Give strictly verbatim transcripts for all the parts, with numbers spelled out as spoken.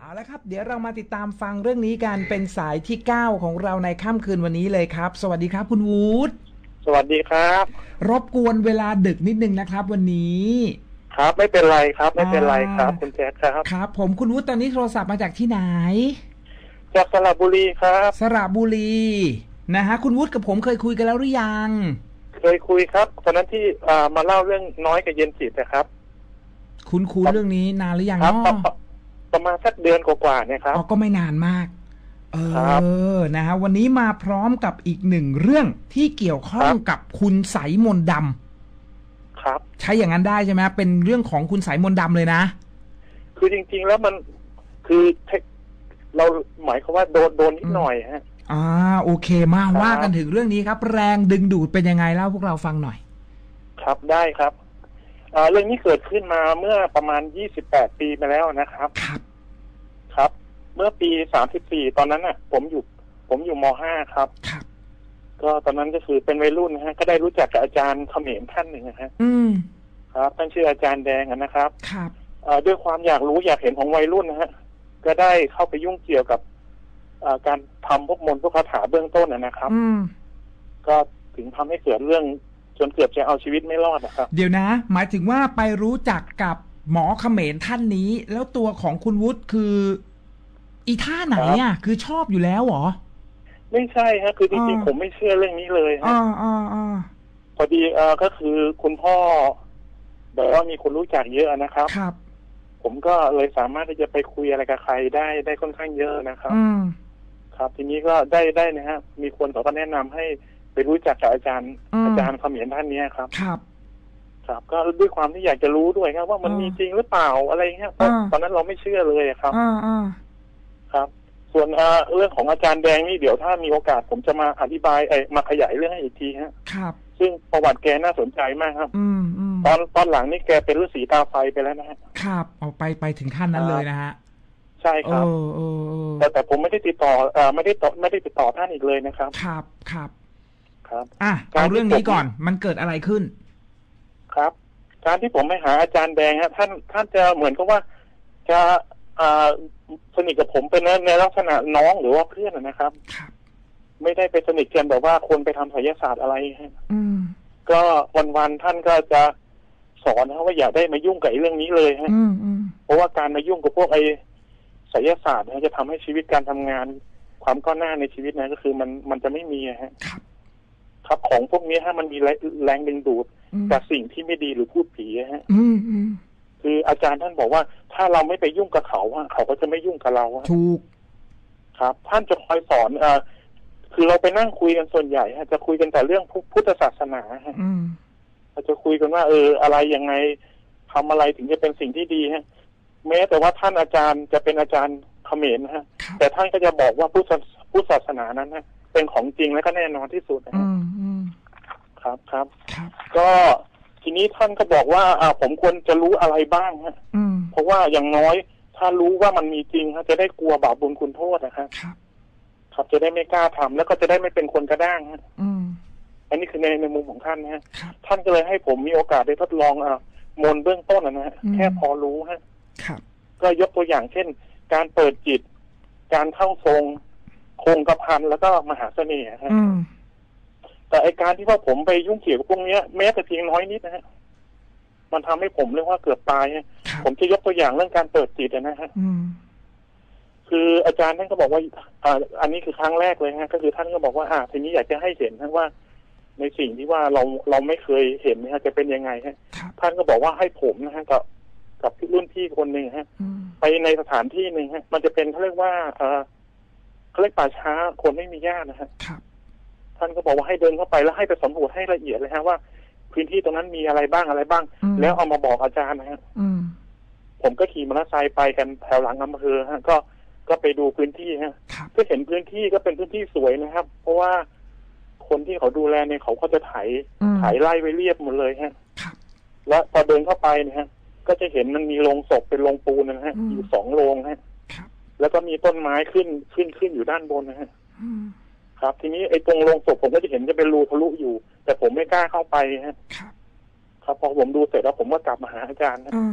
เอาละครับเดี๋ยวเรามาติดตามฟังเรื่องนี้กันเป็นสายที่เก้าของเราในค่ำคืนวันนี้เลยครับสวัสดีครับคุณวูดสวัสดีครับรบกวนเวลาดึกนิดนึงนะครับวันนี้ครับไม่เป็นไรครับไม่เป็นไรครับคุณแจ๊คครับครับผมคุณวูดตอนนี้โทรศัพท์มาจากที่ไหนจากสระบุรีครับสระบุรีนะฮะคุณวูดกับผมเคยคุยกันแล้วหรือยังเคยคุยครับตอนนั้นที่มาเล่าเรื่องน้อยกับเย็นจิตนะครับคุณคุยเรื่องนี้นานหรือยังเนาะประมาณสักเดือนกว่าๆเนี่ยครับอ๋อก็ไม่นานมากเออนะฮะวันนี้มาพร้อมกับอีกหนึ่งเรื่องที่เกี่ยวข้องกับคุณไสยมนต์ดำครับใช้อย่างนั้นได้ใช่ไหมเป็นเรื่องของคุณไสยมนต์ดำเลยนะคือจริงๆแล้วมันคือเราหมายความว่าโดนโดนนิดหน่อยฮะอ่าโอเคมาว่ากันถึงเรื่องนี้ครับแรงดึงดูดเป็นยังไงเล่าพวกเราฟังหน่อยครับได้ครับอ่าเรื่องนี้เกิดขึ้นมาเมื่อประมาณยี่สิบแปดปีมาแล้วนะครับครับครับเมื่อปีสามสิบสี่ตอนนั้นน่ะผมอยู่ผมอยู่ม.ห้า ครับครับก็ตอนนั้นก็คือเป็นวัยรุ่นนะฮะก็ได้รู้จักกับอาจารย์เขมรท่านหนึ่งนะฮะอืมครับท่านชื่ออาจารย์แดงนะครับครับอ่าด้วยความอยากรู้อยากเห็นของวัยรุ่นนะฮะก็ได้เข้าไปยุ่งเกี่ยวกับอ่าการทำพวกมนต์พวกคาถาเบื้องต้นนะครับอืมก็ถึงทำให้เกิดเรื่องจนเกือบจะเอาชีวิตไม่รอดนะครับเดี๋ยวนะหมายถึงว่าไปรู้จักกับหมอเขมรท่านนี้แล้วตัวของคุณวุฒิคืออีท่าไหนอ่ะคือชอบอยู่แล้วหรอไม่ใช่ฮะคือจริงๆผมไม่เชื่อเรื่องนี้เลยฮะอ๋ออ๋ออ๋อพอดีเออก็คือคุณพ่อแบบว่ามีคนรู้จักเยอะนะครับครับผมก็เลยสามารถที่จะไปคุยอะไรกับใครได้ได้ค่อนข้างเยอะนะครับอืมครับทีนี้ก็ได้ได้นะฮะมีคนเขาก็แนะนำให้ไปรู้จักกับอาจารย์อาจารย์เขมรท่านนี้ครับครับครับก็ด้วยความที่อยากจะรู้ด้วยครับว่ามันมีจริงหรือเปล่าอะไรเงี้ยตอนนั้นเราไม่เชื่อเลยครับอ่าอ่าครับส่วนเรื่องของอาจารย์แดงนี่เดี๋ยวถ้ามีโอกาสผมจะมาอธิบายไอ้มาขยายเรื่องให้อีกทีฮะครับซึ่งประวัติแกน่าสนใจมากครับอืมอืมตอนตอนหลังนี่แกเป็นฤาษีตาไฟไปแล้วนะฮะครับเอาไปไปถึงขั้นนั้นเลยนะฮะใช่ครับแต่แต่ผมไม่ได้ติดต่อเอ่อไม่ได้ต่อไม่ได้ติดต่อท่านอีกเลยนะครับครับครับครับอ่ะเอาเรื่องนี้ก่อนมันเกิดอะไรขึ้นครับการที่ผมไปหาอาจารย์แดงฮะท่านท่านจะเหมือนกับว่าจะอ่าสนิทกับผมเป็นในลักษณะน้องหรือว่าเพื่อนนะครับครับไม่ได้ไปสนิทกันแบบว่าคนไปทำไสยศาสตร์อะไรฮะอืมก็วันๆท่านก็จะสอนนะว่าอย่าได้มายุ่งกับเรื่องนี้เลยฮะเพราะว่าการมายุ่งกับพวกไอ้ไสยศาสตร์นะจะทำให้ชีวิตการทำงานความก้าวหน้าในชีวิตนะก็คือมันมันจะไม่มีฮะครับของพวกนี้ฮะมันมีแรงดึงดูดจากสิ่งที่ไม่ดีหรือพูดผีฮะคืออาจารย์ท่านบอกว่าถ้าเราไม่ไปยุ่งกับเขาเขาก็จะไม่ยุ่งกับเราถูกครับท่านจะคอยสอนเอ่อคือเราไปนั่งคุยกันส่วนใหญ่ฮะจะคุยกันแต่เรื่องพุทธศาสนาฮะเราจะคุยกันว่าเอออะไรยังไงทำอะไรถึงจะเป็นสิ่งที่ดีฮะแม้แต่ว่าท่านอาจารย์จะเป็นอาจารย์เขมรนะฮะแต่ท่านก็จะบอกว่าพุทธพุทธศาสนานั้นฮะเป็นของจริงและก็แน่นอนที่สุดนะครับครับก็ทีนี้ท่านก็บอกว่าอ่าผมควรจะรู้อะไรบ้างฮะเพราะว่าอย่างน้อยถ้ารู้ว่ามันมีจริงฮะจะได้กลัวบาปบุญคุณโทษนะครับครับจะได้ไม่กล้าทำแล้วก็จะได้ไม่เป็นคนกระด้างฮะอันนี้คือในในมุมของท่านนะฮะท่านก็เลยให้ผมมีโอกาสได้ทดลองอ่ามนต์เบื้องต้นนะฮะแค่พอรู้ฮะก็ยกตัวอย่างเช่นการเปิดจิตการเข้าทรงคงกระพันแล้วก็มหาเสน่ห์ฮะแต่ไอการที่ว่าผมไปยุ่งเกี่ยวกับพวกนี้แม้แต่เพียงน้อยนิดนะฮะมันทำให้ผมเรียกว่าเกือบตายฮะผมจะยกตัวอย่างเรื่องการเปิดจิตนะฮะคืออาจารย์ท่านก็บอกว่าอ่าอันนี้คือครั้งแรกเลยฮะก็คือท่านก็บอกว่าอ่าทีนี้อยากจะให้เห็นนะว่าในสิ่งที่ว่าเราเราไม่เคยเห็นนะฮะจะเป็นยังไงฮะท่านก็บอกว่าให้ผมนะฮะกับกับรุ่นพี่คนหนึ่งฮะไปในสถานที่หนึ่งฮะมันจะเป็นเขาเรียกว่าเออเขาเรียกป่าช้าคนไม่มีญาตินะฮะท่านก็บอกว่าให้เดินเข้าไปแล้วให้ไปสำรวจให้ละเอียดเลยฮะว่าพื้นที่ตรงนั้นมีอะไรบ้างอะไรบ้างแล้วเอามาบอกอาจารย์นะฮะผมก็ขี่มอเตอร์ไซค์ไปกันแถวหลังอำเภอฮะก็ก็ไปดูพื้นที่ฮะก็เห็นพื้นที่ก็เป็นพื้นที่สวยนะครับเพราะว่าคนที่เขาดูแลเนี่ยเขาก็จะไถไถไล่ไว้เรียบหมดเลยฮะแล้วพอเดินเข้าไปเนี่ยฮะก็จะเห็นมันมีโรงศพเป็นโรงปูนนะฮะอยู่สองโรงฮะแล้วก็มีต้นไม้ขึ้นขึ้นขึ้นอยู่ด้านบนนะฮะครับทีนี้ไอ้ตรงโรงศพผมก็จะเห็นจะเป็นรูทะลุอยู่แต่ผมไม่กล้าเข้าไปฮะครับพอผมดูเสร็จแล้วผมก็กลับมาหาอาจารย์นะ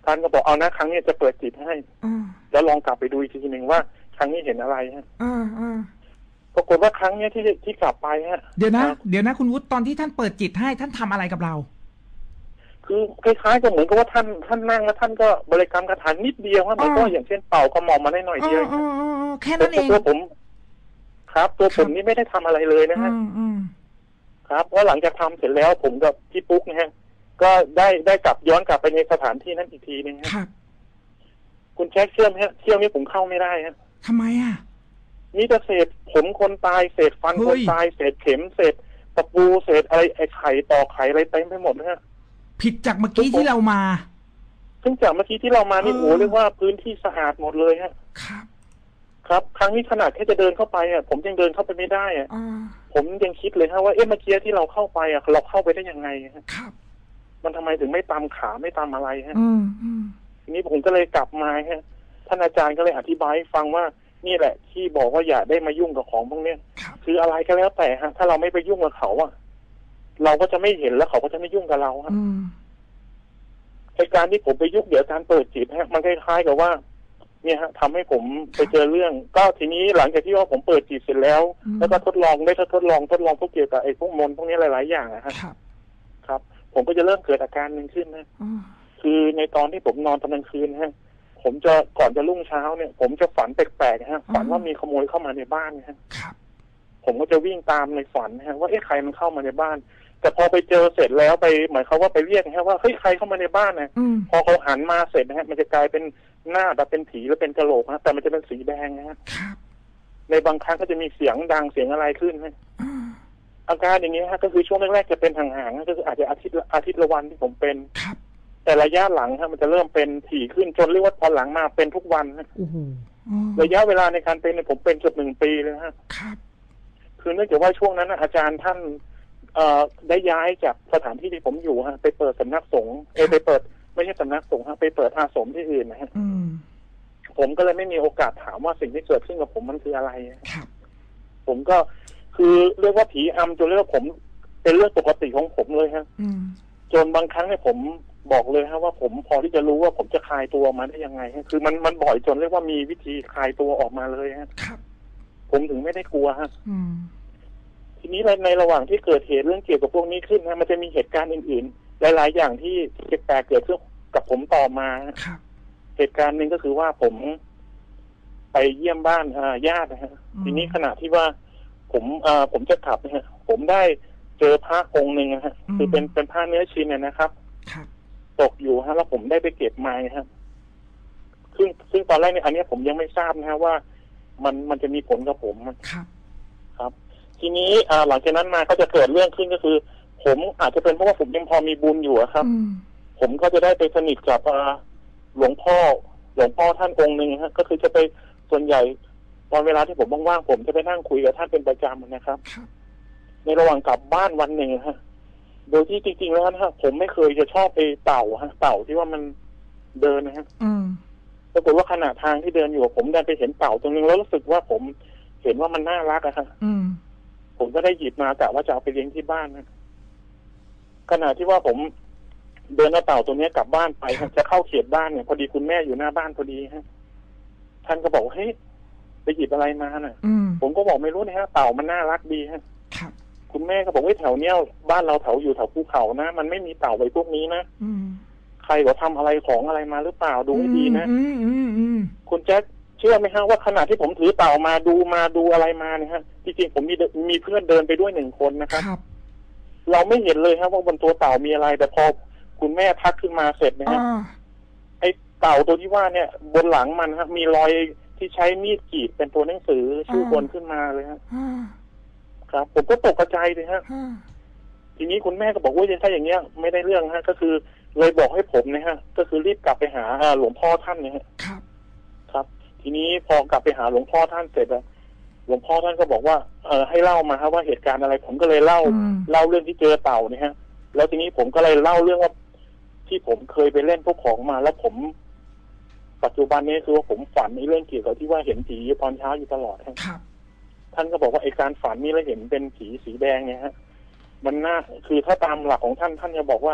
ท่านก็บอกเอานะครั้งนี้จะเปิดจิตให้แล้วลองกลับไปดูอีกทีหนึ่งว่าครั้งนี้เห็นอะไรฮะปรากฏว่าครั้งนี้ที่ที่กลับไปฮะเดี๋ยวนะเดี๋ยวนะคุณวุฒิตอนที่ท่านเปิดจิตให้ท่านทำอะไรกับเราคือคล้ายๆกับเหมือนกับว่าท่านท่านนั่งแล้วท่านก็บริกรรมคาถานิดเดียวครับมันก็อย่างเช่นเป่ากระหม่อมมาได้หน่อยเดียวแค่นั้นเองตัวผมครับตัวผมนี่ไม่ได้ทำอะไรเลยนะฮะครับว่าหลังจากทำเสร็จแล้วผมกับพี่ปุ๊กนะฮะก็ได้ได้กลับย้อนกลับไปในสถานที่นั้นอีกทีนึงครับคุณแจ็คเชื่อไหมฮะเที่ยวนี้ผมเข้าไม่ได้ฮะทำไมอ่ะนี่จะเศษผมคนตายเศษฟันคนตายเศษเข็มเศษตะปูเศษอะไรไอ้ไข่ต่อไข่อะไรเต็มไปหมดนะฮะผิดจากเมื่อกี้ที่เรามาซึ่งจากเมื่อกี้ที่เรามานี่โอ้เรียกว่าพื้นที่สะอาดหมดเลยฮะครับครับครั้งนี้ขนาดแค่จะเดินเข้าไปอ่ะผมยังเดินเข้าไปไม่ได้อ่ะผมยังคิดเลยฮะว่าเอ๊ะเมื่อกี้ที่เราเข้าไปอ่ะเราเข้าไปได้ยังไงฮะครับมันทำไมถึงไม่ตามขาไม่ตามอะไรฮะทีนี้ผมก็เลยกลับมาฮะท่านอาจารย์ก็เลยอธิบายให้ฟังว่านี่แหละที่บอกว่าอย่าได้มายุ่งกับของพวกนี้คืออะไรก็แล้วแต่ฮะถ้าเราไม่ไปยุ่งกับเขาอ่ะเราก็จะไม่เห็นแล้วเขาก็จะไม่ยุ่งกับเราฮะในการที่ผมไปยุ่งเดี๋ยวการเปิดจิตฮะมันคล้ายๆกับว่าเนี่ยฮะทำให้ผมไปเจอเรื่องก็ทีนี้หลังจากที่ว่าผมเปิดจิตเสร็จแล้วแล้วก็ทดลองได้ทดลองทดลองพวกเกี่ยวกับไอ้พวกมนต์พวกนี้หลายๆอย่างนะฮะครับผมก็จะเริ่มเกิดอาการหนึ่งขึ้นนะคือในตอนที่ผมนอนตอนกลางคืนฮะผมจะก่อนจะรุ่งเช้าเนี่ยผมจะฝันแปลกๆฮะฝันว่ามีขโมยเข้ามาในบ้านฮะผมก็จะวิ่งตามในฝันฮะว่าเอ๊ะใครมันเข้ามาในบ้านแต่พอไปเจอเสร็จแล้วไปหมายความว่าไปเรียกฮะว่าเฮ้ยใครเข้ามาในบ้านนะพอเขาหันมาเสร็จนะฮะมันจะกลายเป็นหน้าแบบเป็นผีแล้วเป็นกระโหลกฮะแต่มันจะเป็นสีแดงนะฮะในบางครั้งก็จะมีเสียงดังเสียงอะไรขึ้นฮะอาการอย่างนี้ฮะก็คือช่วงแรกๆจะเป็นห่างๆก็คืออาจจะอาทิตย์อาทิตย์ละวันที่ผมเป็นแต่ระยะหลังฮะมันจะเริ่มเป็นถี่ขึ้นจนเรียกว่าพอหลังมาเป็นทุกวันฮะระยะเวลาในการเป็นเนี่ยผมเป็นเกือบหนึ่งปีเลยฮะคือเนื่องจากว่าช่วงนั้นอาจารย์ท่านเอ่อได้ย้ายจากสถานที่ที่ผมอยู่ฮะไปเปิดสำนักสงฆ์เอไปเปิดไม่ใช่สำนักสงฆ์ฮะไปเปิดอาสมที่อื่นนะฮะผมก็เลยไม่มีโอกาสถามว่าสิ่งที่เกิดขึ้นกับผมมันคืออะไรผมก็คือเรียกว่าผีอำจนเรียกว่าผมเป็นเรื่องปกติของผมเลยฮะจนบางครั้งเนี่ยผมบอกเลยฮะว่าผมพอที่จะรู้ว่าผมจะคลายตัวมาได้ยังไงฮะคือมันมันบ่อยจนเรียกว่ามีวิธีคลายตัวออกมาเลยฮะผมถึงไม่ได้กลัวฮะทีนี้ในระหว่างที่เกิดเหตุเรื่องเกี่ยวกับพวกนี้ขึ้นนะมันจะมีเหตุการณ์อื่นๆหลายๆอย่างที่แปลกๆเกิดขึ้นกับผมต่อมาเหตุการณ์หนึ่งก็คือว่าผมไปเยี่ยมบ้านญาตินะฮะทีนี้ขณะที่ว่าผมผมจะขับนะฮะผมได้เจอพระองค์หนึ่งนะฮะคือเป็นเป็นผ้าเนื้อชิ้นเนี่ยนะครับตกอยู่ฮะแล้วผมได้ไปเก็บมาครับซึ่งซึ่งตอนแรกเนี่ยอันนี้ผมยังไม่ทราบนะฮะว่ามันมันจะมีผลกับผมครับครับทีนี้หลังจากนั้นมาก็จะเกิดเรื่องขึ้นก็คือ ผมอาจจะเป็นเพราะว่าผมยังพอมีบุญอยู่ครับผมก็จะได้ไปสนิทกับหลวงพ่อหลวงพ่อท่านองค์หนึ่งฮะก็คือจะไปส่วนใหญ่ตอนเวลาที่ผมว่างๆผมจะไปนั่งคุยกับท่านเป็นประจำนะครับในระหว่างกลับบ้านวันหนึ่งฮะโดยที่จริงๆแล้วนะฮะผมไม่เคยจะชอบไปเต่าฮะเต่าที่ว่ามันเดินนะฮะปรากฏว่าขณะทางที่เดินอยู่ผมได้ไปเห็นเต่าตรงนึงแล้วรู้สึกว่าผมเห็นว่ามันน่ารักอะฮะผมก็ได้หยิบมากะว่าจะเอาไปเลี้ยงที่บ้านนะขณะที่ว่าผมเดินเอาเต่าตัวนี้กลับบ้านไปจะเข้าเขตบ้านเนี่ยพอดีคุณแม่อยู่หน้าบ้านพอดีฮะท่านก็บอกเฮ้ยไปหยิบอะไรมาน่ะผมก็บอกไม่รู้นะฮะเต่ามันน่ารักดีฮะคุณแม่ก็บอกว่าแถวเนี้ยบ้านเราแถวอยู่แถวภูเขานะมันไม่มีเต่าไว้พวกนี้นะใครก็ทำอะไรของอะไรมาหรือเปล่าดูให้ดีนะคุณแจ๊คเชื่อไหมฮะว่าขณะที่ผมถือเต่ามาดูมาดูอะไรมาเนี่ยฮะจริงๆผมมีมีเพื่อนเดินไปด้วยหนึ่งคนนะครับเราไม่เห็นเลยครับว่าบนตัวเต่ามีอะไรแต่พอคุณแม่ทักขึ้นมาเสร็จนะฮะไอ้เต่าตัวที่ว่าเนี่ยบนหลังมันครับมีรอยที่ใช้มีดกรีดเป็นตัวหนังสือชื่อบนขึ้นมาเลยฮะครับผมก็ตกใจเลยฮะทีนี้คุณแม่ก็บอกว่าถ้าอย่างเงี้ยไม่ได้เรื่องฮะก็คือเลยบอกให้ผมนะฮะก็คือรีบกลับไปหาหลวงพ่อท่านเนี่ยครับครับทีนี้พอกลับไปหาหลวงพ่อท่านเสร็จแล้วหลวงพ่อท่านก็บอกว่าเออให้เล่ามาครับว่าเหตุการณ์อะไรผมก็เลยเล่าเล่าเรื่องที่เจอเต่าเนี่ยฮะแล้วทีนี้ผมก็เลยเล่าเรื่องว่าที่ผมเคยไปเล่นพวกของมาแล้วผมปัจจุบันนี้คือว่าผมฝันในเรื่องเกี่ยวกับที่ว่าเห็นผีตอนเช้าอยู่ตลอดครับท่านก็บอกว่าไอ้การฝันนี้แล้วเห็นเป็นผีสีแดงเนี่ยฮะมันน่าคือถ้าตามหลักของท่านท่านจะบอกว่า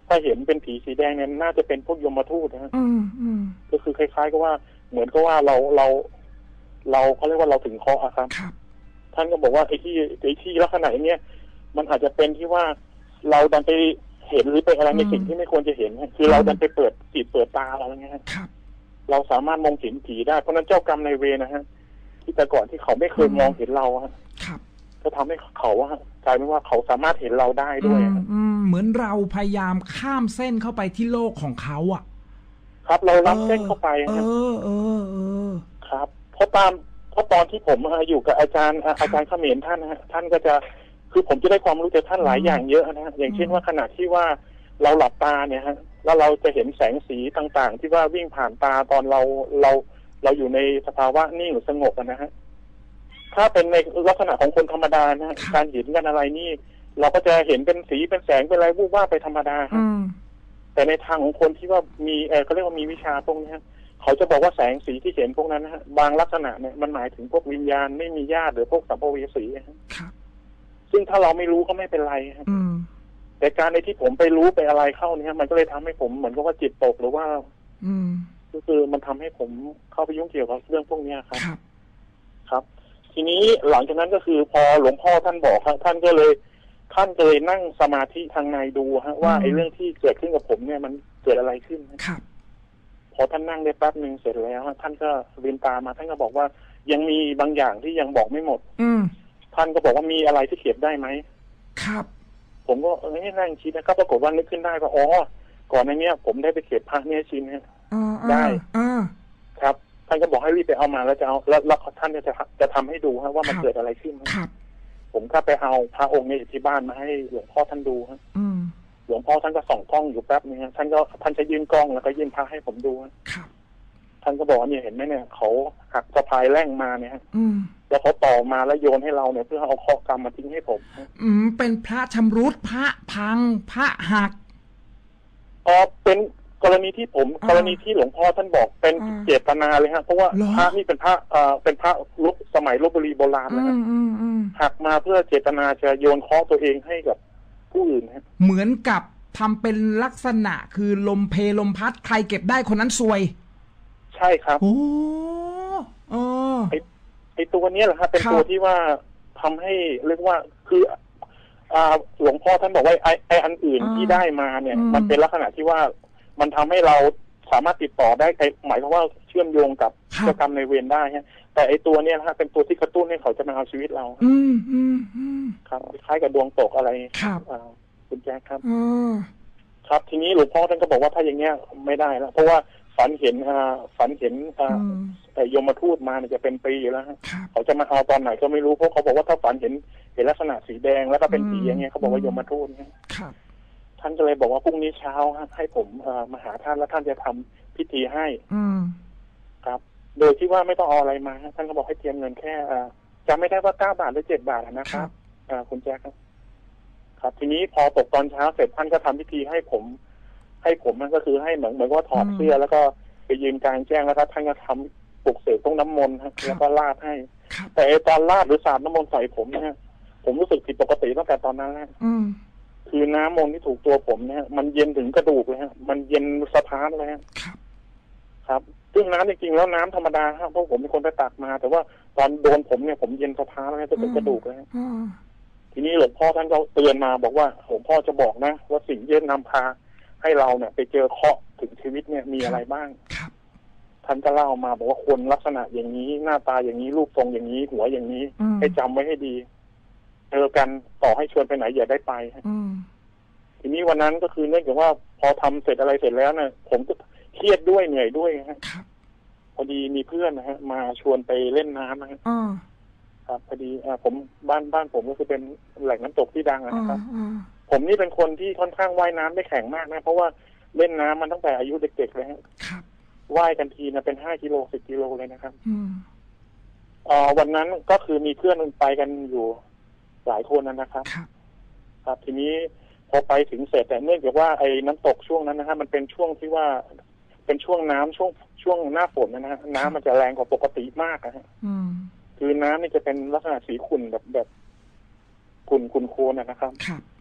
ถ้าเห็นเป็นผีสีแดงเนี่ยน่าจะเป็นพวกยมทูตนะฮะก็คือคล้ายๆกับว่าเหมือนกับว่าเราเราเราเขาเรียกว่าเราถึงเคราะห์ครับท่านก็บอกว่าไอ้ที่ไอ้ที่ลักษณะอย่างเนี้ยมันอาจจะเป็นที่ว่าเราดันไปเห็นหรือไปอะไรในสิ่งที่ไม่ควรจะเห็นคือเราดันไปเปิดจิตเปิดตาเราอย่างเงี้ยเราสามารถมองเห็นผีได้เพราะนั้นเจ้ากรรมนายเวรนะฮะที่แต่ก่อนที่เขาไม่เคยมองเห็นเราฮะก็ทำให้เขาว่ากลายเป็นว่าเขาสามารถเห็นเราได้ด้วยเหมือนเราพยายามข้ามเส้นเข้าไปที่โลกของเขาอ่ะครับเราล้ำเส้นเข้าไปเออเออเออครับเพราะตามเพราะตอนที่ผมอยู่กับอาจารย์อาจารย์เขมรท่านนะฮะท่านก็จะคือผมจะได้ความรู้จากท่านหลายอย่างเยอะนะฮะอย่างเช่นว่าขณะที่ว่าเราหลับตาเนี่ยฮะแล้วเราจะเห็นแสงสีต่างๆที่ว่าวิ่งผ่านตาตอนเราเราเราอยู่ในสภาวะนิ่งหรือสงบนะฮะถ้าเป็นในลักษณะของคนธรรมดานะการเห็นกันอะไรนี่เราก็จะเห็นเป็นสีเป็นแสงเป็นอะไรวูบว่าไปธรรมดาครับแต่ในทางของคนที่ว่ามีเออเขาเรียกว่ามีวิชาพวกนี้เขาจะบอกว่าแสงสีที่เห็นพวกนั้นนะฮะบางลักษณะเนี่ยมันหมายถึงพวกวิญญาณไม่มีญาติหรือพวกสัมภเวสีครับซึ่งถ้าเราไม่รู้ก็ไม่เป็นไรครับแต่การในที่ผมไปรู้ไปอะไรเข้าเนี่ยมันก็เลยทำให้ผมเหมือนกับว่าจิตตกหรือว่าก็คือมันทำให้ผมเข้าไปยุ่งเกี่ยวกับเรื่องพวกนี้ครับครับ ทีนี้หลังจากนั้นก็คือพอหลวงพ่อท่านบอกครับท่านก็เลยท่านก็เลยนั่งสมาธิทางในดูฮะว่าไอ้เรื่องที่เกิดขึ้นกับผมเนี่ยมันเกิดอะไรขึ้นครับพอท่านนั่งได้แป๊บหนึ่งเสร็จแล้วท่านก็ลืมตามาท่านก็บอกว่ายังมีบางอย่างที่ยังบอกไม่หมดอืท่านก็บอกว่ามีอะไรที่เก็บได้ไหมครับผมก็เออนั่งคิดนะครับปรากฏว่านึกขึ้นได้ว่าอ๋อก่อนในเนี้ยผมได้ไปเก็บพระเนี่ยชิ้นเนี่ยได้ครับท่านก็บอกให้รีบไปเอามาแล้วจะเอาแล้วแล้วท่านจะจะทำให้ดูฮะว่ามันเกิดอะไรขึ้นครับผมก็ไปเอาพระองค์นี้ที่บ้านมาให้หลวงพ่อท่านดูฮะหลวงพ่อท่านก็ส่องกล้องอยู่แป๊บนึงท่านก็ท่านจะยื่นกล้องแล้วก็ยื่นพระให้ผมดูครับท่านก็บอกว่าเนี่ยเห็นไหมเนี่ยเขาหักสะพายแร่งมาเนี่ยฮะแล้วเขาต่อมาแล้วโยนให้เราเนี่ยเพื่อเอาข้อกรรมมาทิ้งให้ผมอืมเป็นพระชำรุดพระพังพระหักอ๋อเป็นกรณีที่ผมกรณีที่หลวงพ่อท่านบอกเป็นเจตนาเลยฮะเพราะว่าพระนี่เป็นพระเอ่อเป็นพระลบสมัยลพบุรีโบราณนะครับหักมาเพื่อเจตนาจะโยนข้อตัวเองให้กับผู้อื่นฮะเหมือนกับทำเป็นลักษณะคือลมเพลมพัดใครเก็บได้คนนั้นซวยใช่ครับโอ้เออไอไอตัวนี้แหละครับเป็นตัวที่ว่าทำให้เรียกว่าคืออ่าหลวงพ่อท่านบอกว่าไอไออันอื่นที่ได้มาเนี่ยมันเป็นลักษณะที่ว่ามันทำให้เราสามารถติดต่อได้หมายความว่าเชื่อมโยงกับเจ้ากรรมในเวรได้ฮะแต่ไอตัวเนี้ยนะฮะเป็นตัวที่กระตุ้นให้เขาจะมาเอาชีวิตเราอืมอืมอืมครับคล้ายกับดวงตกอะไรครับคุณแจ๊คครับครับทีนี้หลวงพ่อท่านก็บอกว่าถ้าอย่างเงี้ยไม่ได้แล้วเพราะว่าฝันเห็นอ่าฝันเห็นอ่าแต่ยมทูตมาเนี่ยจะเป็นปีแล้วฮะเขาจะมาเอาตอนไหนก็ไม่รู้เพราะเขาบอกว่าถ้าฝันเห็นเห็นลักษณะสีแดงแล้วก็เป็นผีอย่างเงี้ยเขาบอกว่ายมทูตเนี่ยท่านก็เลยบอกว่าพรุ่งนี้เช้าให้ผมมาหาท่านแล้วท่านจะทำพิธีให้ครับโดยที่ว่าไม่ต้องเอาอะไรมาท่านก็บอกให้เตรียมเงินแค่จำไม่ได้ว่าเก้าบาทหรือเจ็ดบาทนะครับคุณแจ๊คครับครับทีนี้พอตกตอนเช้าเสร็จท่านก็ทำพิธีให้ผมให้ผมมันก็คือให้เหมือนเหมือนว่าถอดเสื้อแล้วก็ไปยืนกลางแจ้งแล้วก็ท่านก็ทำปลุกเสกต้องน้ำมนต์แล้วก็ลาดให้แต่ตอนลาดหรือสาดน้ำมนต์ใส่ผมเนี่ยผมรู้สึกผิดปกติตั้งแต่ตอนนั้นแล้วคือน้ำมนต์ที่ถูกตัวผมเนี่ยมันเย็นถึงกระดูกเลยฮะมันเย็นสะท้านเลยครับครับซึ่งน้ำจริงๆแล้วน้ำธรรมดาครับเพราะผมเป็นคนไปตักมาแต่ว่าตอนโดนผมเนี่ยผมเย็นสะท้านเลยจนถึงกระดูกเลยทีนี้หลวงพ่อท่านก็เตือนมาบอกว่าหลวงพ่อจะบอกนะว่าสิ่งที่นำพาให้เราเนี่ยไปเจอเคราะห์ถึงชีวิตเนี่ยมีอะไรบ้างท่านก็เล่ามาบอกว่าคนลักษณะอย่างนี้หน้าตาอย่างนี้รูปทรงอย่างนี้หัวอย่างนี้ให้จำไว้ให้ดีเจอกันต่อให้ชวนไปไหนอย่าได้ไปทีนี้วันนั้นก็คือเนื่องจากว่าพอทำเสร็จอะไรเสร็จแล้วเนี่ยผมก็เครียดด้วยเหนื่อยด้วยฮะพอดีมีเพื่อนนะฮะมาชวนไปเล่นน้ำนะฮะครับพอดีอ่าผมบ้านบ้านผมก็คือเป็นแหล่งน้ำตกที่ดังนะครับผมนี่เป็นคนที่ค่อนข้างว่ายน้ำได้แข็งมากนะเพราะว่าเล่นน้ำมันตั้งแต่อายุเด็กๆเลยฮะว่ายกันทีนะเป็นห้ากิโลสิบกิโลเลยนะครับอ่าวันนั้นก็คือมีเพื่อนไปกันอยู่หลายคนนะครับครับทีนี้พอไปถึงเสร็จแต่เนื่องจากว่าไอ้น้ำตกช่วงนั้นนะฮะมันเป็นช่วงที่ว่าเป็นช่วงน้ำช่วงช่วงหน้าฝนนะฮะน้ำมันจะแรงกว่าปกติมากนะฮะคือน้ำนี่จะเป็นลักษณะสีขุ่นแบบแบบขุ่นขุ่นโคลนนะครับ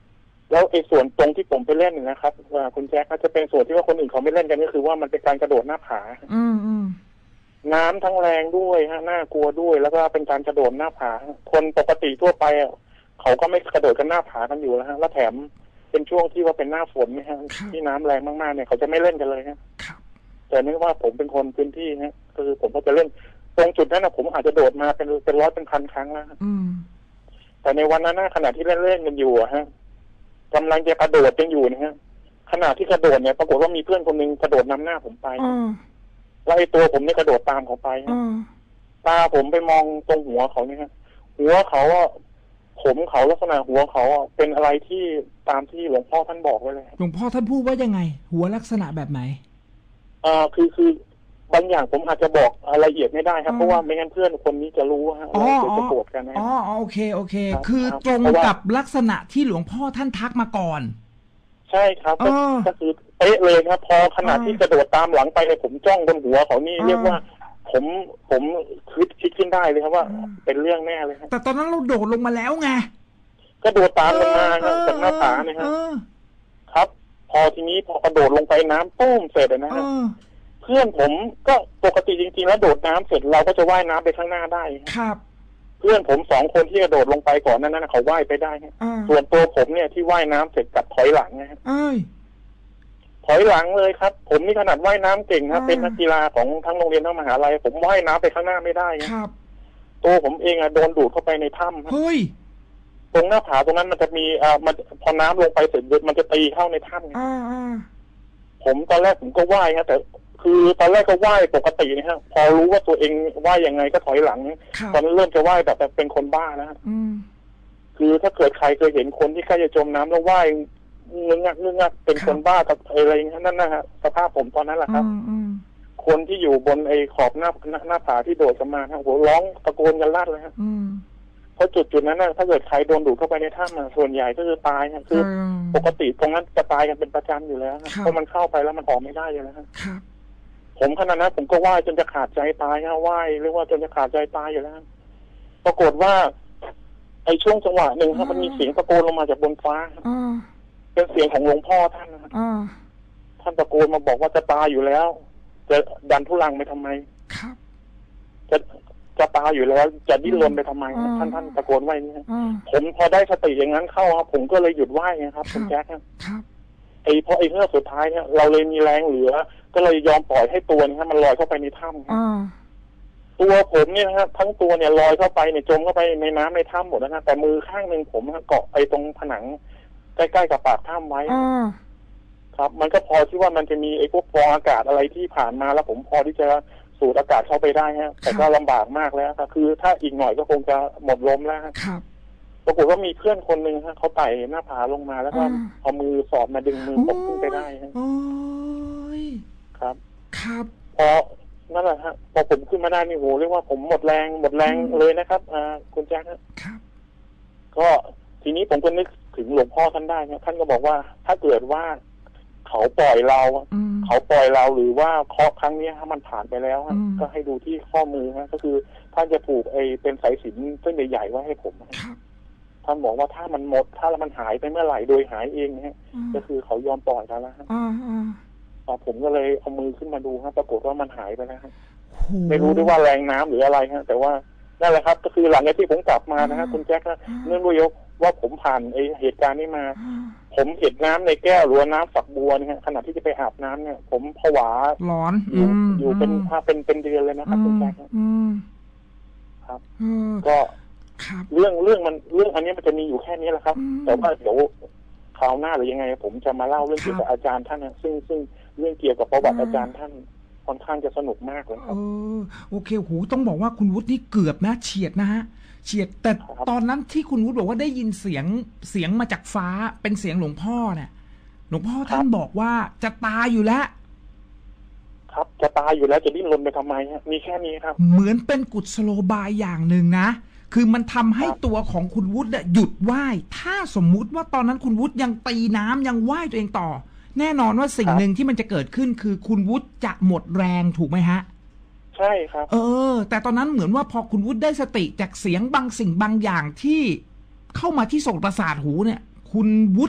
แล้วไอ้ส่วนตรงที่ผมไปเล่นนะครับว่าคุณแจ็คก็จะเป็นส่วนที่ว่าคนอื่นเขาไม่เล่นกันก็คือว่ามันเป็นการกระโดดหน้าผาอืมอืมน้ำทั้งแรงด้วยฮะน่ากลัวด้วยแล้วก็เป็นการกระโดดหน้าผาคนปกติทั่วไปเขาก็ไม่กระโดดกันหน้าผากันอยู่แล้วฮะแล้วแถมเป็นช่วงที่ว่าเป็นหน้าฝนนะฮะที่น้ำแรงมากๆเนี่ยเขาจะไม่เล่นกันเลยฮะแต่เนื่องว่าผมเป็นคนพื้นที่ฮะคือผมก็จะเล่นตรงจุดนั้นนะผมอาจจะโดดมาเป็นเป็นร้อยเป็นพันครั้งแล้วแต่ในวันนั้นขณะที่เล่นเล่นกันอยู่ฮะกำลังจะกระโดดกันอยู่นะฮะขณะที่กระโดดเนี่ยปรากฏว่ามีเพื่อนคนหนึ่งกระโดดนำหน้าผมไปแล้วไอ้ตัวผมเนี่ยกระโดดตามเขาไปตาผมไปมองตรงหัวเขาเนี่ยฮะหัวเขาผมเขาลักษณะหัวเขาเป็นอะไรที่ตามที่หลวงพ่อท่านบอกไว้เลยหลวงพ่อท่านพูดว่ายังไงหัวลักษณะแบบไหนอ่าคือคือบางอย่างผมอาจจะบอกรายละเอียดไม่ได้ครับเพราะว่าไม่งั้นเพื่อนคนนี้จะรู้ฮะเราจะโกรธกันนะอ๋อโอเคโอเคคือตรงกับลักษณะที่หลวงพ่อท่านทักมาก่อนใช่ครับก็คือเป๊ะเลยครับพอขนาดที่กระโดดตามหลังไปเนี่ยผมจ้องบนหัวเขานี่เรียกว่าผมผมคิดคิดขึ้นได้เลยครับว่าเป็นเรื่องแน่เลยครับแต่ตอนนั้นเราโดดลงมาแล้วไงกระโดดตามลงมาครับจากหน้าผาเนี่ยครับครับพอทีนี้พอกระโดดลงไปน้ำตุ้มเสร็จนะฮะเพื่อนผมก็ปกติจริงๆแล้วโดดน้ำเสร็จเราก็จะว่ายน้ำไปข้างหน้าได้ครับเพื่อนผมสองคนที่กระโดดลงไปก่อนนั้นนะเขาว่ายไปได้ส่วนตัวผมเนี่ยที่ว่ายน้ำเสร็จกับถอยหลังนะฮะถอยหลังเลยครับผมนี่ขนาดว่ายน้ำเก่งนะเป็นนักกีฬาของทั้งโรงเรียนทั้งมหาลัยผมว่ายน้ำไปข้างหน้าไม่ได้ครับตัวผมเองอะโดนดูดเข้าไปในถ้ำเฮ้ยตรงหน้าผาตรงนั้นมันจะมีอ่ามันพอน้ำลงไปเสร็จมันจะตีเข้าในถ้ำผมตอนแรกผมก็ว่ายครับแต่คือตอนแรกก็ว่ายปกตินะฮะพอรู้ว่าตัวเองว่ายยังไงก็ถอยหลังตอนนั้นเริ่มจะว่ายแบบเป็นคนบ้าแล้วคือถ้าเกิดใครเคยเห็นคนที่ใกล้จะจมน้ำแล้วว่ายเงื้องักเงื้องักเป็นคนบ้ากับอะไรอย่างนั้นนะฮะสภาพผมตอนนั้นแหละครับคนที่อยู่บนไอ้ขอบหน้าหน้าผาที่โดดกันมาครับโหร้องตะโกนกันลั่นเลยฮะเพราะจุดจุดนั้นนะถ้าเกิดใครโดนดูดเข้าไปในถ้ำส่วนใหญ่ก็คือตายนะคือปกติตรงนั้นจะตายกันเป็นประจำอยู่แล้วเพราะมันเข้าไปแล้วมันออกไม่ได้อยู่แล้วผมขนาดนั้นผมก็ว่ายจนจะขาดใจตายฮะว่ายเรียกว่าจนจะขาดใจตายอยู่แล้วปรากฏว่าไอ้ช่วงจังหวะหนึ่งครับมันมีเสียงตะโกนลงมาจากบนฟ้าเป็นเสียงของหลวงพ่อท่านนะท่านตะโกนมาบอกว่าจะตายอยู่แล้วจะดันทุลังไปทำไมจะจะตายอยู่แล้วจะดิ้นรนไปทำไมท่านท่านตะโกนไว้นี่ผมพอได้สติอย่างนั้นเข้าครับผมก็เลยหยุดว่ายนะครับคุณแจ๊คครับไอ้พอไอ้เรื่องสุดท้ายเนี่ยเราเลยมีแรงเหลือก็เลยยอมปล่อยให้ตัวนี้มันลอยเข้าไปในถ้ำตัวผมเนี่ยนะครับทั้งตัวเนี่ยลอยเข้าไปเนี่ยจมเข้าไปในน้ำในถ้ำหมดแล้วนะแต่มือข้างหนึ่งผมเกาะไปตรงผนังใกล้ๆกับปากถ้ำไว้ครับมันก็พอที่ว่ามันจะมีไอ้พวกฟองอากาศอะไรที่ผ่านมาแล้วผมพอที่จะสูดอากาศเข้าไปได้ฮะแต่ก็ลำบากมากแล้วครับคือถ้าอีกหน่อยก็คงจะหมดลมแล้วครับปรากฏว่ามีเพื่อนคนหนึ่งฮะเขาไต่หน้าผาลงมาแล้วก็เอามือสอดมาดึงมือผมขึ้นไปได้ฮะครับครับพอนั่นแหละฮะพอผมขึ้นมาได้นี่โหเรียกว่าผมหมดแรงหมดแรงเลยนะครับอ่าคุณแจ๊คครับก็ทีนี้ผมก็นึกถึงหลวงพ่อท่านได้เนี่ยท่านก็บอกว่าถ้าเกิดว่าเขาปล่อยเราเขาปล่อยเราหรือว่าเคราะห์ครั้งนี้ถ้ามันผ่านไปแล้วก็ให้ดูที่ข้อมือฮะก็คือท่านจะผูกไอ้เป็นสายสิญจน์เส้นใหญ่ๆไว้ให้ผมท่านบอกว่าถ้ามันหมดถ้ามันหายไปเมื่อไหร่โดยหายเองฮะก็คือเขายอมปล่อยแล้วฮะผมก็เลยเอามือขึ้นมาดูฮะปรากฏว่ามันหายไปแล้วฮะไม่รู้ด้วยว่าแรงน้ำหรืออะไรฮะแต่ว่านั่นแหละครับก็คือหลังจากที่ผมกลับมานะฮะคุณแจ็คนะเนื่องด้วยว่าผมผ่านไอ้เหตุการณ์นี้มาผมเห็นน้ำในแก้วหรือน้ำฝักบัวเนี่ยขณะที่จะไปอาบน้ำเนี่ยผมผวาร้อนอยู่อยู่เป็นถ้าเป็นเป็นเดือนเลยนะครับคุณแจ็คครับก็เรื่องเรื่องมันเรื่องอันนี้มันจะมีอยู่แค่นี้แหละครับแต่ว่าเดี๋ยวคราวหน้าหรือยังไงผมจะมาเล่าเรื่องเกี่ยวกับอาจารย์ท่านนะซึ่งซึ่งเรื่องเกี่ยวกับประวัติอาจารย์ท่านค่อนข้างจะสนุกมากเลยครับเออโอเคโหต้องบอกว่าคุณวุฒินี่เกือบนะเฉียดนะฮะเฉียดแต่ตอนนั้นที่คุณวุฒิบอกว่าได้ยินเสียงเสียงมาจากฟ้าเป็นเสียงหลวงพ่อเนี่ยหลวงพ่อท่านบอกว่าจะตายอยู่แล้วครับจะตายอยู่แล้วจะดิ้นรนไปทำไมฮะมีแค่นี้ครับเหมือนเป็นกุศโลบายอย่างหนึ่งนะคือมันทำให้ตัวของคุณวุฒิหยุดว่ายถ้าสมมุติว่าตอนนั้นคุณวุฒิยังตีน้ำยังว่ายตัวเองต่อแน่นอนว่าสิ่งหนึ่งที่มันจะเกิดขึ้นคือคุณวุฒิจะหมดแรงถูกไหมฮะใช่ครับเออแต่ตอนนั้นเหมือนว่าพอคุณวุฒิได้สติจากเสียงบางสิ่งบางอย่างที่เข้ามาที่โสตประสาทหูเนี่ยคุณวุฒิ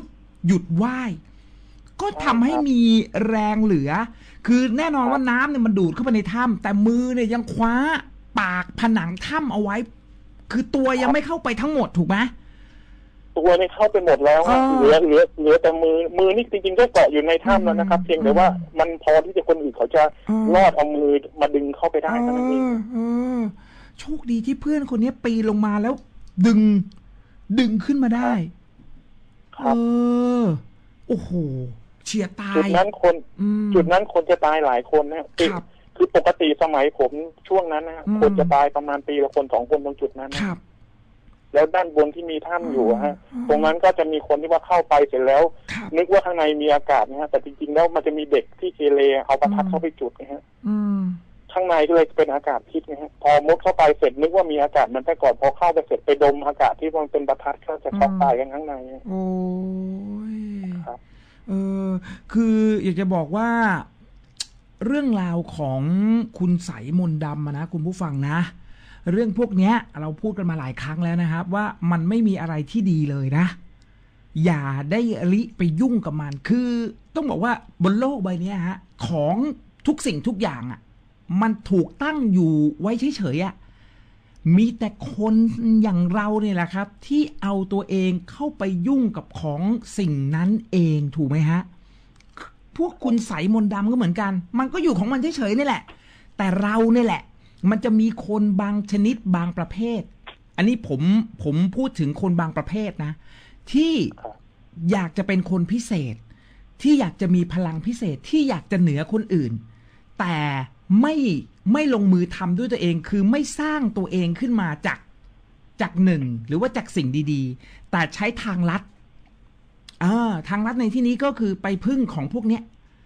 หยุดว่ายก็ทำให้มีแรงเหลือคือแน่นอนว่าน้ำเนี่ยมันดูดเข้าไปในถ้ำแต่มือเนี่ยยังคว้าปากผนังถ้ำเอาไว้คือตัวยังไม่เข้าไปทั้งหมดถูกไหมตัวนี่เข้าไปหมดแล้วเหลือเหลือเหลือแต่มือมือนี่จริงๆก็เกาะอยู่ในถ้ำแล้วนะครับเพียงแต่ว่ามันพอที่จะคนอื่นเขาจะลอดเอามือมาดึงเข้าไปได้เท่านั้นเองโชคดีที่เพื่อนคนนี้ปีนลงมาแล้วดึงดึงขึ้นมาได้เออโอ้โหเฉียดตายจุดนั้นคนจุดนั้นคนจะตายหลายคนนะครับคือปกติสมัยผมช่วงนั้นนะคนจะตายประมาณปีละคนสองคนตรงจุดนั้นนะครับแล้วด้านบนที่มีถ้ำอยู่ฮะตรงนั้นก็จะมีคนที่ว่าเข้าไปเสร็จแล้วนึกว่าข้างในมีอากาศนะฮะแต่จริงๆแล้วมันจะมีเด็กที่เกเรเอาประทัดเข้าไปจุดนะฮะข้างในก็เลยเป็นอากาศพิษนะฮะพอมุดเข้าไปเสร็จนึกว่ามีอากาศมันแต่ก่อนพอเข้าไปเสร็จไปดมอากาศที่มันเป็นประทัดก็จะช็อกตายกันข้างในโอ้ยครับเออคืออยากจะบอกว่าเรื่องราวของคุณไสมนต์ดำนะคุณผู้ฟังนะเรื่องพวกนี้เราพูดกันมาหลายครั้งแล้วนะครับว่ามันไม่มีอะไรที่ดีเลยนะอย่าได้ลิไปยุ่งกับมันคือต้องบอกว่าบนโลกใบนี้ฮะของทุกสิ่งทุกอย่างอ่ะมันถูกตั้งอยู่ไว้เฉยๆอ่ะมีแต่คนอย่างเราเนี่ยแหละครับที่เอาตัวเองเข้าไปยุ่งกับของสิ่งนั้นเองถูกไหมฮะพวกคุณไสมนต์ดำก็เหมือนกันมันก็อยู่ของมันเฉยๆนี่แหละแต่เราเนี่ยแหละมันจะมีคนบางชนิดบางประเภทอันนี้ผมผมพูดถึงคนบางประเภทนะที่อยากจะเป็นคนพิเศษที่อยากจะมีพลังพิเศษที่อยากจะเหนือคนอื่นแต่ไม่ไม่ลงมือทำด้วยตัวเองคือไม่สร้างตัวเองขึ้นมาจากจากหนึ่งหรือว่าจากสิ่งดีๆแต่ใช้ทางลัดเออทางลัดในที่นี้ก็คือไปพึ่งของพวกเนี้ย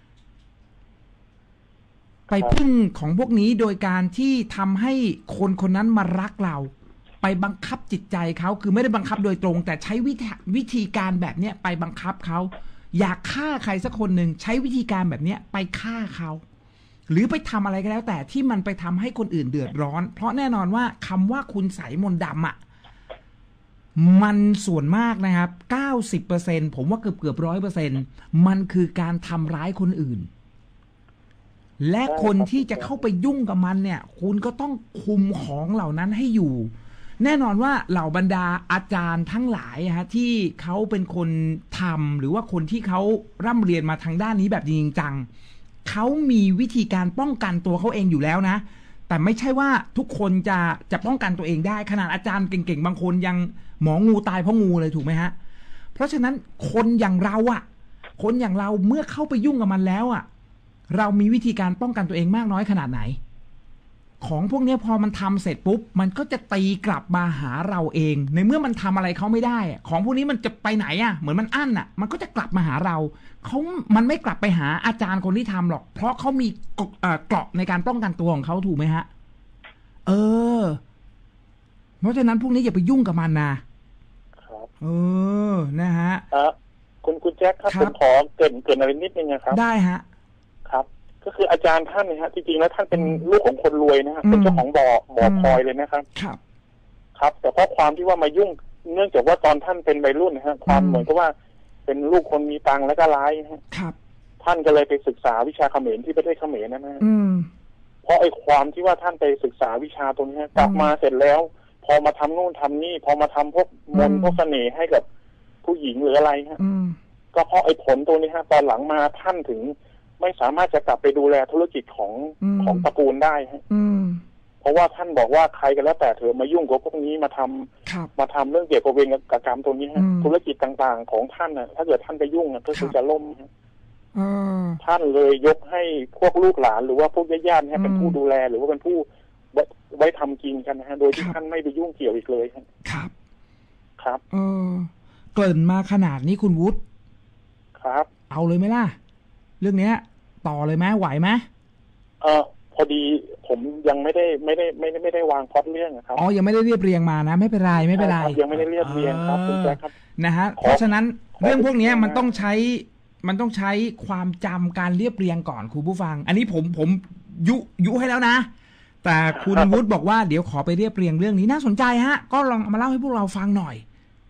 ไปพึ่งของพวกนี้โดยการที่ทำให้คนคนนั้นมารักเราไปบังคับจิตใจเขาคือไม่ได้บังคับโดยตรงแต่ใช้วิธีวิธีการแบบเนี้ยไปบังคับเขาอยากฆ่าใครสักคนหนึ่งใช้วิธีการแบบเนี้ยไปฆ่าเขาหรือไปทำอะไรก็แล้วแต่ที่มันไปทำให้คนอื่นเดือดร้อนเพราะแน่นอนว่าคำว่าคุณไสมนต์ดำอ่ะมันส่วนมากนะครับ เก้าสิบเปอร์เซ็นต์ ผมว่าเกือบเกือบร้อยเปอร์เซ็นต์มันคือการทำร้ายคนอื่นและคนที่จะเข้าไปยุ่งกับมันเนี่ยคุณก็ต้องคุมของเหล่านั้นให้อยู่แน่นอนว่าเหล่าบรรดาอาจารย์ทั้งหลายฮะที่เขาเป็นคนทำหรือว่าคนที่เขาร่ำเรียนมาทางด้านนี้แบบจริงจังเขามีวิธีการป้องกันตัวเขาเองอยู่แล้วนะแต่ไม่ใช่ว่าทุกคนจะจะป้องกันตัวเองได้ขนาดอาจารย์เก่งๆบางคนยังหมองูตายเพราะงูเลยถูกไหมฮะเพราะฉะนั้นคนอย่างเราอ่ะคนอย่างเราเมื่อเข้าไปยุ่งกับมันแล้วอ่ะเรามีวิธีการป้องกันตัวเองมากน้อยขนาดไหนของพวกนี้พอมันทำเสร็จปุ๊บมันก็จะตีกลับมาหาเราเองในเมื่อมันทำอะไรเขาไม่ได้ของพวกนี้มันจะไปไหนอ่ะเหมือนมันอั้นอ่ะมันก็จะกลับมาหาเราเขามันไม่กลับไปหาอาจารย์คนที่ทำหรอกเพราะเขามีเกราะในการป้องกันตัวของเขาถูกไหมฮะเออเพราะฉะนั้นพวกนี้อย่าไปยุ่งกับมันนะครับเออนะฮะครับคุณคุณแจ็คครับผมขอเกริ่นเกริ่นอะไรนิดนึงนะครับได้ฮะครับก็คืออาจารย์ท่านเนี่ยฮะจริงๆแล้วท่านเป็นลูกของคนรวยนะฮะเป็นเจ้าของบ่อบ่อพลอยเลยนะครับครับครับแต่เพราะความที่ว่ามายุ่งเนื่องจากว่าตอนท่านเป็นวัยรุ่นนะฮะความเหมือนกับว่าเป็นลูกคนมีตังค์แล้วก็ร้ายนะฮะครับท่านก็เลยไปศึกษาวิชาเขมรที่ประเทศเขมรนะฮะเพราะไอ้ความที่ว่าท่านไปศึกษาวิชาตรงนี้กลับมาเสร็จแล้วพอมาทำนู่นทำนี่พอมาทำพวกมนต์พวกเสน่ห์ให้กับผู้หญิงหรืออะไรฮะก็เพราะไอ้ผลตัวนี้ฮะตอนหลังมาท่านถึงไม่สามารถจะกลับไปดูแลธุรกิจของของตระกูลได้ฮะเพราะว่าท่านบอกว่าใครก็แล้วแต่เถอะมายุ่งกับพวกนี้มาทำมาทำเรื่องเกี่ยวกับเวรกรรมตรงนี้ฮะธุรกิจต่างๆของท่านน่ะถ้าเกิดท่านไปยุ่งก็คือจะล่มท่านเลยยกให้พวกลูกหลานหรือว่าพวกญาติๆเป็นผู้ดูแลหรือว่าเป็นผู้ไว้ทำกินกันนะฮะโดยที่ท่านไม่ไปยุ่งเกี่ยวอีกเลยครับครับเออเกริ่นมาขนาดนี้คุณวุฒิครับเอาเลยไหมล่ะเรื่องนี้ต่อเลยไหมไหวไหมเออพอดีผมยังไม่ได้ไม่ได้ไม่ได้ไม่ได้วางพล็อตเรื่องครับอ๋อยังไม่ได้เรียบเรียงมานะไม่เป็นไรไม่เป็นไรยังไม่ได้เรียบเรียงครับคุณแจ๊คครับนะฮะเพราะฉะนั้นเรื่องพวกนี้มันต้องใช้มันต้องใช้ความจำการเรียบเรียงก่อนคุณผู้ฟังอันนี้ผมผมยุยุให้แล้วนะแต่คุณวุฒิบอกว่าเดี๋ยวขอไปเรียบเรียงเรื่องนี้น่าสนใจฮะก็ลองมาเล่าให้พวกเราฟังหน่อย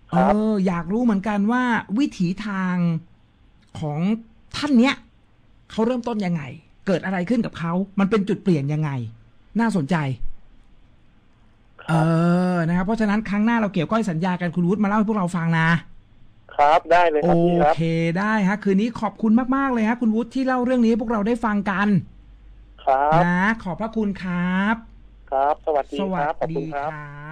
เอออยากรู้เหมือนกันว่าวิถีทางของท่านเนี้ยเขาเริ่มต้นยังไงเกิดอะไรขึ้นกับเขามันเป็นจุดเปลี่ยนยังไงน่าสนใจเออนะครับเพราะฉะนั้นครั้งหน้าเราเกี่ยวก้อยสัญญากันคุณวุฒิมาเล่าให้พวกเราฟังนะครับได้เลยครับโอเคได้ฮะคืนนี้ขอบคุณมากๆเลยฮะคุณวุฒิที่เล่าเรื่องนี้ให้พวกเราได้ฟังกันครับนะขอบพระคุณครับครับสวัสดีสวัครับสดีครับ